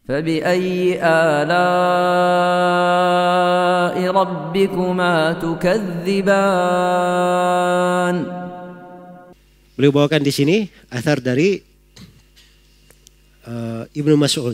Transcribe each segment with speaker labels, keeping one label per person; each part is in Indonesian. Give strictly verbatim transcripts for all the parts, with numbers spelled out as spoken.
Speaker 1: فبأي آلاء ربكما تكذبان.
Speaker 2: Beliau bawakan di sini athar dari uh, Ibnu Mas'ud.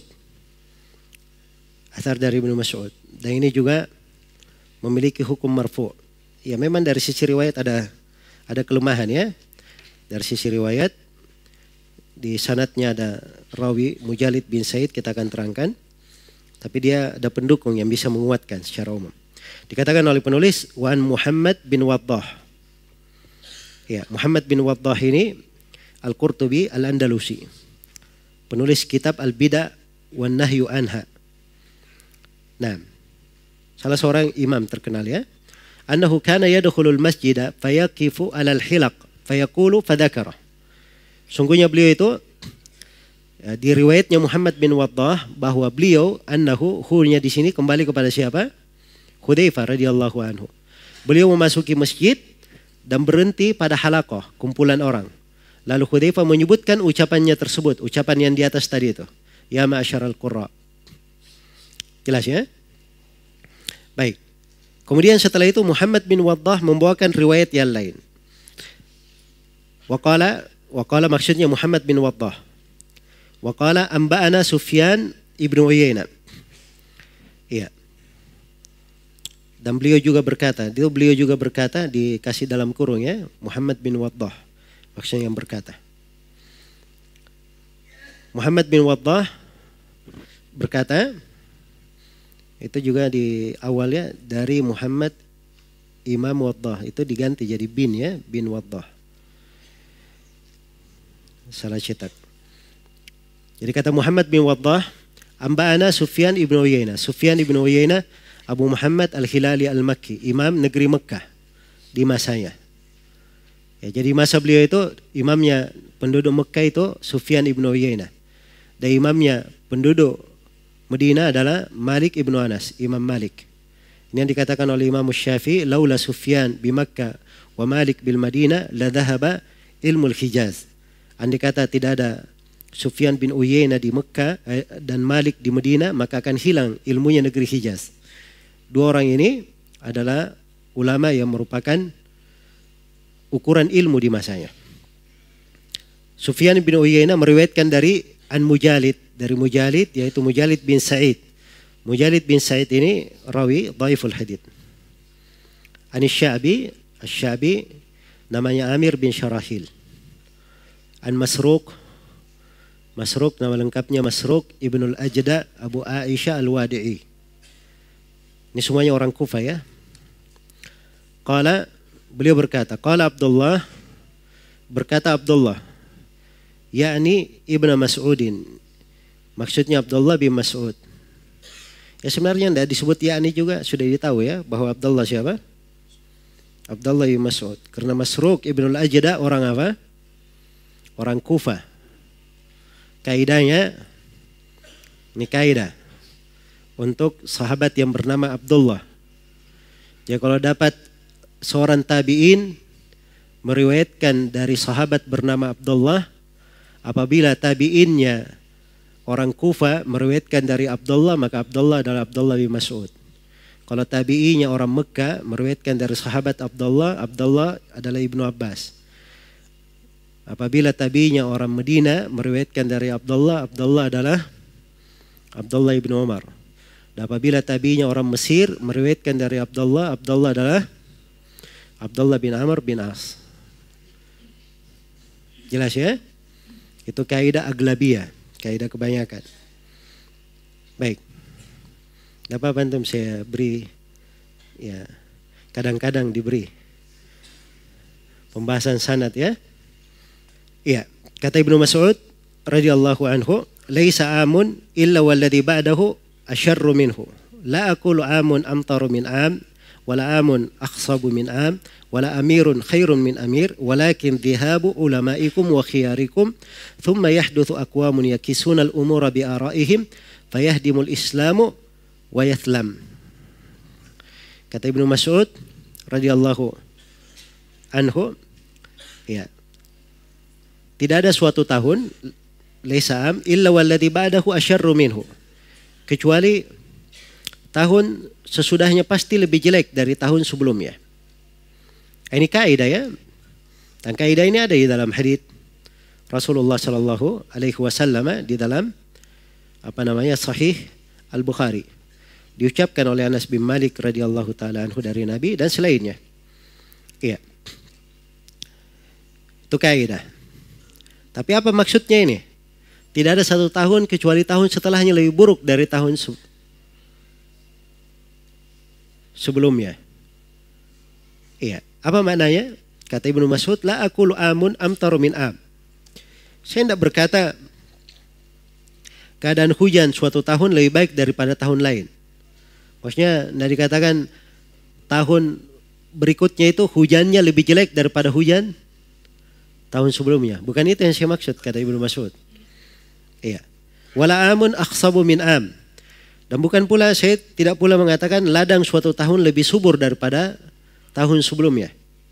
Speaker 2: Athar dari Ibnu Mas'ud. Dan ini juga memiliki hukum marfu'. Ya memang dari sisi riwayat ada ada kelemahan ya. Dari sisi riwayat di sanadnya ada rawi Mujalid bin Said, kita akan terangkan. Tapi dia ada pendukung yang bisa menguatkan secara umum. Dikatakan oleh penulis Wan Muhammad bin Waddah. Ya, Muhammad bin Waddah ini Al-Qurtubi Al-Andalusi. Penulis kitab Al-Bida' wan Nahyu Anha. Nah, salah seorang imam terkenal ya. Annahu kana yadkhulul masjida fayaqifu 'alal hilaq fayaqulu fadhakara. Sungguhnya beliau itu ya, di riwayatnya Muhammad bin Waddah bahwa beliau annahu hunya di sini kembali kepada siapa? Hudzaifah radhiyallahu anhu. Beliau memasuki masjid dan berhenti pada halaqah, kumpulan orang. Lalu Hudzaifah menyebutkan ucapannya tersebut, ucapan yang di atas tadi itu. Ya ma'asyaral qurra. Jelas ya? Baik. Kemudian setelah itu Muhammad bin Waddah membawakan riwayat yang lain. Waqala, waqala maksudnya Muhammad bin Waddah. Waqala amba'ana Sufyan ibnu Uyainah. Iya. Dan beliau juga berkata, itu beliau juga berkata dikasih dalam kurung ya, Muhammad bin Waddah. Maksudnya yang berkata. Muhammad bin Waddah berkata, itu juga di awalnya dari Muhammad Imam Waddah, itu diganti jadi bin ya, bin Waddah. Salah cetak. Jadi kata Muhammad bin Waddah, amba'ana Sufyan ibnu Uyainah. Sufyan ibnu Uyainah Abu Muhammad Al-Hilali Al-Makki, imam negeri Mekah di masanya. Ya, jadi masa beliau itu imamnya penduduk Mekah itu Sufyan ibnu Uyainah. Dan imamnya penduduk Madinah adalah Malik ibnu Anas, Imam Malik. Ini yang dikatakan oleh Imam Syafi'i, laula Sufyan bi Makkah wa Malik bil Madinah la dhahaba ilmul Hijaz. Andai kata tidak ada Sufyan bin Uyainah di Mekah eh, dan Malik di Madinah, maka akan hilang ilmunya negeri Hijaz. Dua orang ini adalah ulama yang merupakan ukuran ilmu di masanya. Sufyan bin Uyainah meriwayatkan dari An Mujalid, dari Mujalid yaitu Mujalid bin Sa'id. Mujalid bin Sa'id ini rawi dhaiful hadits. An Sya'bi, Asy-Sya'bi namanya Amir bin Syarahil. An Masruq, Masruq nama lengkapnya Masruq ibnul Ajda Abu Aisyah Al-Wadi'i. Ini semuanya orang Kufah ya. Qala, beliau berkata, qala Abdullah, berkata Abdullah, yakni Ibnu Mas'udin. Maksudnya Abdullah bin Mas'ud. Ya sebenarnya tidak disebut yakni juga, sudah ditahu ya bahwa Abdullah siapa? Abdullah bin Mas'ud. Karena Masruq ibnul Ajda orang apa? Orang Kufah. Kaidahnya, ini kaidah untuk sahabat yang bernama Abdullah. Ya kalau dapat seorang tabi'in meriwayatkan dari sahabat bernama Abdullah, apabila tabi'innya orang Kufa meriwayatkan dari Abdullah, maka Abdullah adalah Abdullah bin Mas'ud. Kalau tabi'inya orang Mekah meriwayatkan dari sahabat Abdullah, Abdullah adalah Ibnu Abbas. Apabila tabi'inya orang Medina meriwayatkan dari Abdullah, Abdullah adalah Abdullah ibnu Umar. Dan apabila tabi'inya orang Mesir meriwayatkan dari Abdullah, Abdullah adalah Abdullah bin Amr bin As. Jelas ya? Itu kaidah aglabiyah, kaidah kebanyakan. Baik. Dapat bantu saya beri ya, kadang-kadang diberi pembahasan sanad ya. Iya, kata Ibnu Mas'ud radhiyallahu anhu, "Laisa amun illa walladhi ba'dahu asyarru minhu. La aqulu amun amtaru min am, wala amun akhsabu min am, wala amirun khairun min amir, walakin dhihabu ulamaikum wa khiyarikum, thumma yahduthu aqwamun yakisuna al-umura bi ara'ihim, fayahdimul islamu wa yathlam." Kata Ibnu Mas'ud radhiyallahu anhu, ya, tidak ada suatu tahun laisa am illa walladhi ba'dahu asyarru minhu. kecuali tahun sesudahnya pasti lebih jelek dari tahun sebelumnya. Ini kaidah ya. Dan kaidah ini ada di dalam hadits Rasulullah Sallallahu Alaihi Wasallam di dalam apa namanya Sahih Al-Bukhari. Diucapkan oleh Anas bin Malik radhiyallahu taala anhu dari Nabi dan selainnya. Iya. Itu kaidah. Tapi apa maksudnya ini? Tidak ada satu tahun kecuali tahun setelahnya lebih buruk dari tahun se sebelumnya. Iya. Apa maknanya? Kata Ibnu Mas'ud, la aqulu amun amtaru min am. Saya tidak berkata keadaan hujan suatu tahun lebih baik daripada tahun lain. Maksudnya tidak dikatakan tahun berikutnya itu hujannya lebih jelek daripada hujan tahun sebelumnya. Bukan itu yang saya maksud, kata Ibnu Mas'ud. Iya. Wala amun akhsabu min am. Dan bukan pula, saya tidak pula mengatakan ladang suatu tahun lebih subur daripada tahun sebelumnya.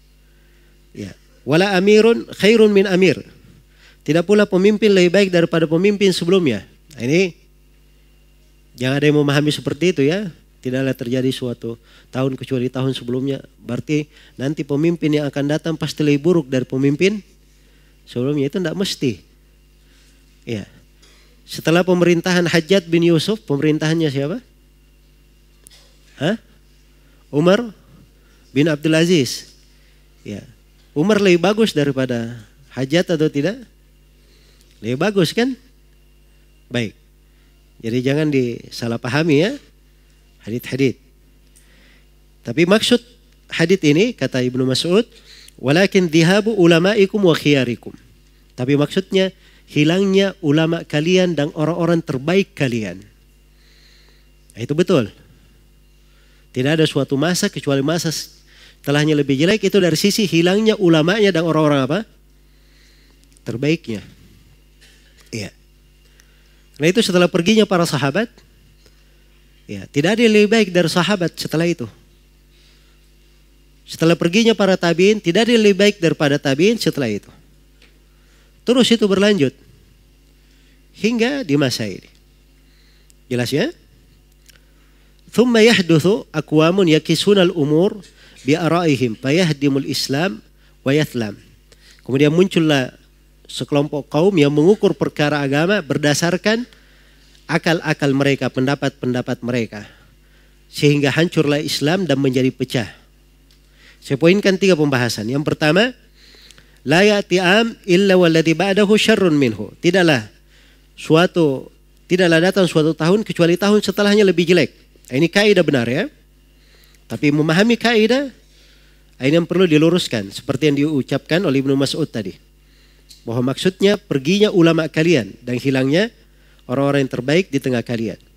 Speaker 2: Ya. Wala amirun khairun min amir. Tidak pula pemimpin lebih baik daripada pemimpin sebelumnya. Nah, ini jangan ada yang memahami seperti itu ya. Tidaklah terjadi suatu tahun kecuali tahun sebelumnya. Berarti nanti pemimpin yang akan datang pasti lebih buruk dari pemimpin sebelumnya. Itu tidak mesti. Ya. Setelah pemerintahan Hajjaj bin Yusuf, pemerintahannya siapa? Hah? Umar bin Abdul Aziz. Ya. Umar lebih bagus daripada Hajjaj atau tidak? Lebih bagus kan? Baik. Jadi jangan disalahpahami ya hadits-hadits. Tapi maksud hadits ini kata Ibnu Mas'ud, walakin dhihabu ulama'ikum wa khiyarikum. Tapi maksudnya hilangnya ulama kalian dan orang-orang terbaik kalian. Nah, itu betul. Tidak ada suatu masa kecuali masa setelahnya lebih jelek, itu dari sisi hilangnya ulamanya dan orang-orang apa? Terbaiknya. Iya. Nah itu setelah perginya para sahabat, ya tidak ada yang lebih baik dari sahabat setelah itu. Setelah perginya para tabiin, tidak ada yang lebih baik daripada tabiin setelah itu. Terus itu berlanjut hingga di masa ini. Jelas ya? Thumma yahduthu aqwamun yakisunal umur bi ara'ihim fayahdimul Islam wa yathlam. Kemudian muncullah sekelompok kaum yang mengukur perkara agama berdasarkan akal-akal mereka, pendapat-pendapat mereka. Sehingga hancurlah Islam dan menjadi pecah. Saya poinkan tiga pembahasan. Yang pertama, la ya'ti am illa walladhi ba'dahu syarrun minhu. Tidaklah suatu tidaklah datang suatu tahun kecuali tahun setelahnya lebih jelek. Ini kaidah benar ya. Tapi memahami kaidah ini yang perlu diluruskan seperti yang diucapkan oleh Ibnu Mas'ud tadi. Bahwa maksudnya perginya ulama kalian dan hilangnya orang-orang yang terbaik di tengah kalian.